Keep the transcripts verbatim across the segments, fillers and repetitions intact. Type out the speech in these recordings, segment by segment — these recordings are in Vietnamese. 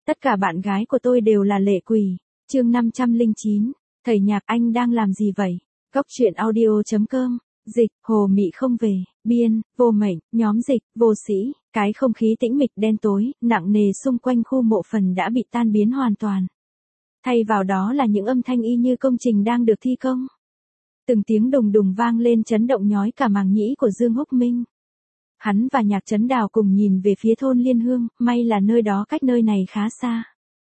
Tất cả bạn gái của tôi đều là lệ quỷ. Chương năm trăm lẻ chín. Thầy Nhạc, anh đang làm gì vậy? Góc truyện audio chấm com. Dịch, Hồ Mị không về. Biên, Vô Mệnh, nhóm dịch, Vô Sĩ. Cái không khí tĩnh mịch đen tối, nặng nề xung quanh khu mộ phần đã bị tan biến hoàn toàn. Thay vào đó là những âm thanh y như công trình đang được thi công. Từng tiếng đùng đùng vang lên chấn động nhói cả màng nhĩ của Dương Húc Minh. Hắn và Nhạc Trấn Đào cùng nhìn về phía thôn Liên Hương, may là nơi đó cách nơi này khá xa.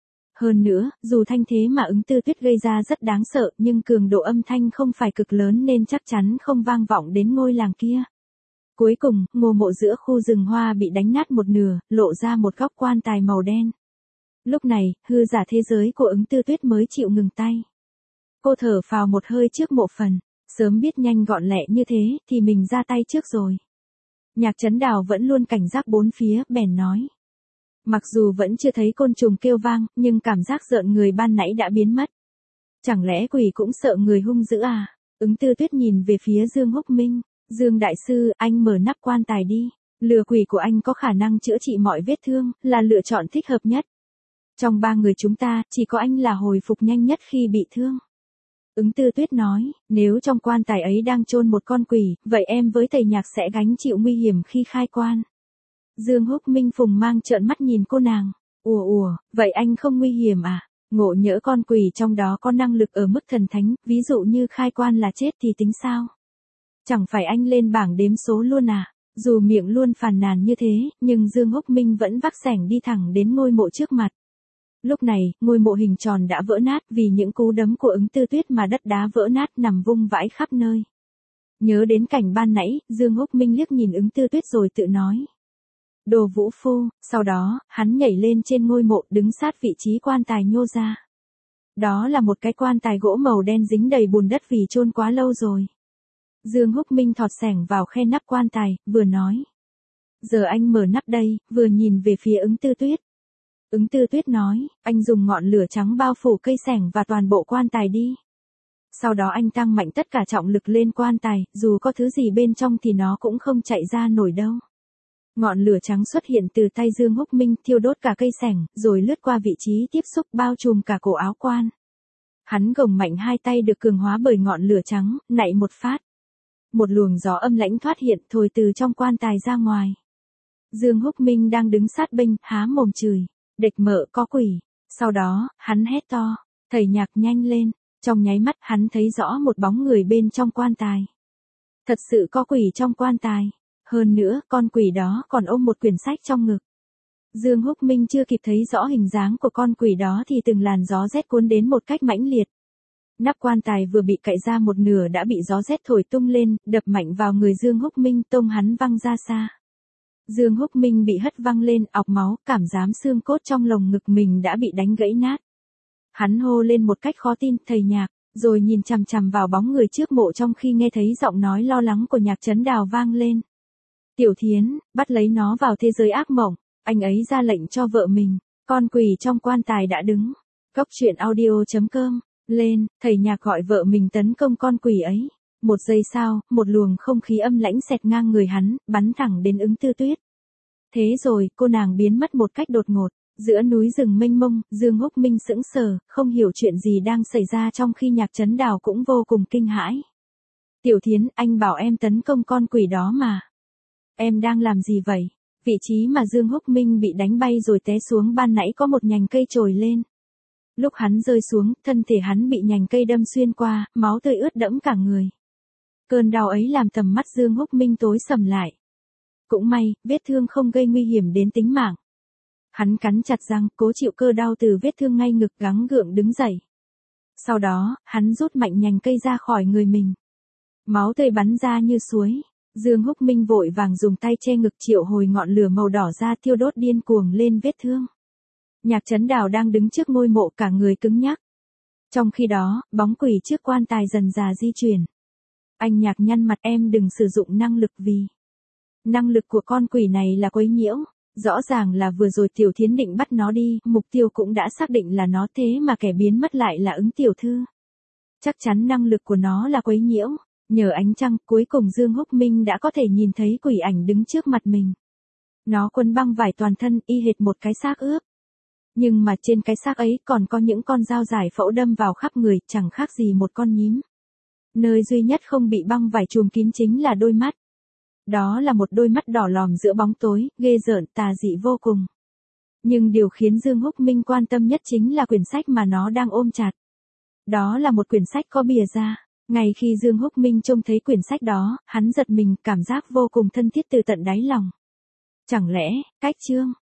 Hơn nữa, dù thanh thế mà Ứng Tư Tuyết gây ra rất đáng sợ, nhưng cường độ âm thanh không phải cực lớn nên chắc chắn không vang vọng đến ngôi làng kia. Cuối cùng, ngôi mộ giữa khu rừng hoa bị đánh nát một nửa, lộ ra một góc quan tài màu đen. Lúc này, hư giả thế giới của Ứng Tư Tuyết mới chịu ngừng tay. Cô thở phào một hơi trước mộ phần, sớm biết nhanh gọn lẹ như thế, thì mình ra tay trước rồi. Nhạc Trấn Đào vẫn luôn cảnh giác bốn phía, bèn nói. Mặc dù vẫn chưa thấy côn trùng kêu vang, nhưng cảm giác rợn người ban nãy đã biến mất. Chẳng lẽ quỷ cũng sợ người hung dữ à? Ứng Tư Tuyết nhìn về phía Dương Húc Minh. Dương đại sư, anh mở nắp quan tài đi. Lừa quỷ của anh có khả năng chữa trị mọi vết thương, là lựa chọn thích hợp nhất. Trong ba người chúng ta, chỉ có anh là hồi phục nhanh nhất khi bị thương. Ứng Tư Tuyết nói, nếu trong quan tài ấy đang chôn một con quỷ, vậy em với thầy Nhạc sẽ gánh chịu nguy hiểm khi khai quan. Dương Húc Minh phùng mang trợn mắt nhìn cô nàng. Ủa ủa, vậy anh không nguy hiểm à? Ngộ nhỡ con quỷ trong đó có năng lực ở mức thần thánh, ví dụ như khai quan là chết thì tính sao? Chẳng phải anh lên bảng đếm số luôn à? Dù miệng luôn phàn nàn như thế, nhưng Dương Húc Minh vẫn vác xẻng đi thẳng đến ngôi mộ trước mặt. Lúc này, ngôi mộ hình tròn đã vỡ nát vì những cú đấm của Ứng Tư Tuyết mà đất đá vỡ nát nằm vung vãi khắp nơi. Nhớ đến cảnh ban nãy, Dương Húc Minh liếc nhìn Ứng Tư Tuyết rồi tự nói. Đồ vũ phu, sau đó, hắn nhảy lên trên ngôi mộ đứng sát vị trí quan tài nhô ra. Đó là một cái quan tài gỗ màu đen dính đầy bùn đất vì chôn quá lâu rồi. Dương Húc Minh thọt xẻng vào khe nắp quan tài, vừa nói. Giờ anh mở nắp đây, vừa nhìn về phía Ứng Tư Tuyết. Ứng Tư Tuyết nói, anh dùng ngọn lửa trắng bao phủ cây xẻng và toàn bộ quan tài đi. Sau đó anh tăng mạnh tất cả trọng lực lên quan tài, dù có thứ gì bên trong thì nó cũng không chạy ra nổi đâu. Ngọn lửa trắng xuất hiện từ tay Dương Húc Minh thiêu đốt cả cây xẻng, rồi lướt qua vị trí tiếp xúc bao trùm cả cổ áo quan. Hắn gồng mạnh hai tay được cường hóa bởi ngọn lửa trắng, nạy một phát. Một luồng gió âm lãnh thoát hiện thổi từ trong quan tài ra ngoài. Dương Húc Minh đang đứng sát bên, há mồm chửi. Địch mợ có quỷ. Sau đó, hắn hét to. Thầy Nhạc nhanh lên. Trong nháy mắt hắn thấy rõ một bóng người bên trong quan tài. Thật sự có quỷ trong quan tài. Hơn nữa, con quỷ đó còn ôm một quyển sách trong ngực. Dương Húc Minh chưa kịp thấy rõ hình dáng của con quỷ đó thì từng làn gió rét cuốn đến một cách mãnh liệt. Nắp quan tài vừa bị cạy ra một nửa đã bị gió rét thổi tung lên, đập mạnh vào người Dương Húc Minh, tông hắn văng ra xa. Dương Húc Minh bị hất văng lên, ọc máu, cảm giác xương cốt trong lồng ngực mình đã bị đánh gãy nát. Hắn hô lên một cách khó tin, thầy Nhạc, rồi nhìn chằm chằm vào bóng người trước mộ trong khi nghe thấy giọng nói lo lắng của Nhạc Trấn Đào vang lên. Tiểu Thiến, bắt lấy nó vào thế giới ác mộng, anh ấy ra lệnh cho vợ mình, con quỷ trong quan tài đã đứng. Góc truyện audio chấm com, lên, thầy Nhạc gọi vợ mình tấn công con quỷ ấy. Một giây sau, một luồng không khí âm lãnh xẹt ngang người hắn, bắn thẳng đến Ứng Tư Tuyết. Thế rồi, cô nàng biến mất một cách đột ngột. Giữa núi rừng mênh mông, Dương Húc Minh sững sờ, không hiểu chuyện gì đang xảy ra trong khi Nhạc Trấn Đào cũng vô cùng kinh hãi. Tiểu Thiến, anh bảo em tấn công con quỷ đó mà. Em đang làm gì vậy? Vị trí mà Dương Húc Minh bị đánh bay rồi té xuống ban nãy có một nhành cây trồi lên. Lúc hắn rơi xuống, thân thể hắn bị nhành cây đâm xuyên qua, máu tươi ướt đẫm cả người. Cơn đau ấy làm tầm mắt Dương Húc Minh tối sầm lại. Cũng may, vết thương không gây nguy hiểm đến tính mạng. Hắn cắn chặt răng, cố chịu cơ đau từ vết thương ngay ngực, gắng gượng đứng dậy. Sau đó, hắn rút mạnh nhành cây ra khỏi người mình. Máu tươi bắn ra như suối. Dương Húc Minh vội vàng dùng tay che ngực triệu hồi ngọn lửa màu đỏ ra thiêu đốt điên cuồng lên vết thương. Nhạc Trấn Đào đang đứng trước ngôi mộ cả người cứng nhắc. Trong khi đó, bóng quỷ trước quan tài dần dà di chuyển. Anh Nhạc nhăn mặt, em đừng sử dụng năng lực vì. Năng lực của con quỷ này là quấy nhiễu. Rõ ràng là vừa rồi Tiểu Thiến định bắt nó đi, mục tiêu cũng đã xác định là nó, thế mà kẻ biến mất lại là Ứng tiểu thư. Chắc chắn năng lực của nó là quấy nhiễu. Nhờ ánh trăng, cuối cùng Dương Húc Minh đã có thể nhìn thấy quỷ ảnh đứng trước mặt mình. Nó quấn băng vải toàn thân, y hệt một cái xác ướp. Nhưng mà trên cái xác ấy còn có những con dao giải phẫu đâm vào khắp người, chẳng khác gì một con nhím. Nơi duy nhất không bị băng vải trùm kín chính là đôi mắt. Đó là một đôi mắt đỏ lòm giữa bóng tối, ghê rợn, tà dị vô cùng. Nhưng điều khiến Dương Húc Minh quan tâm nhất chính là quyển sách mà nó đang ôm chặt. Đó là một quyển sách có bìa da. Ngay khi Dương Húc Minh trông thấy quyển sách đó, hắn giật mình, cảm giác vô cùng thân thiết từ tận đáy lòng. Chẳng lẽ, cách chương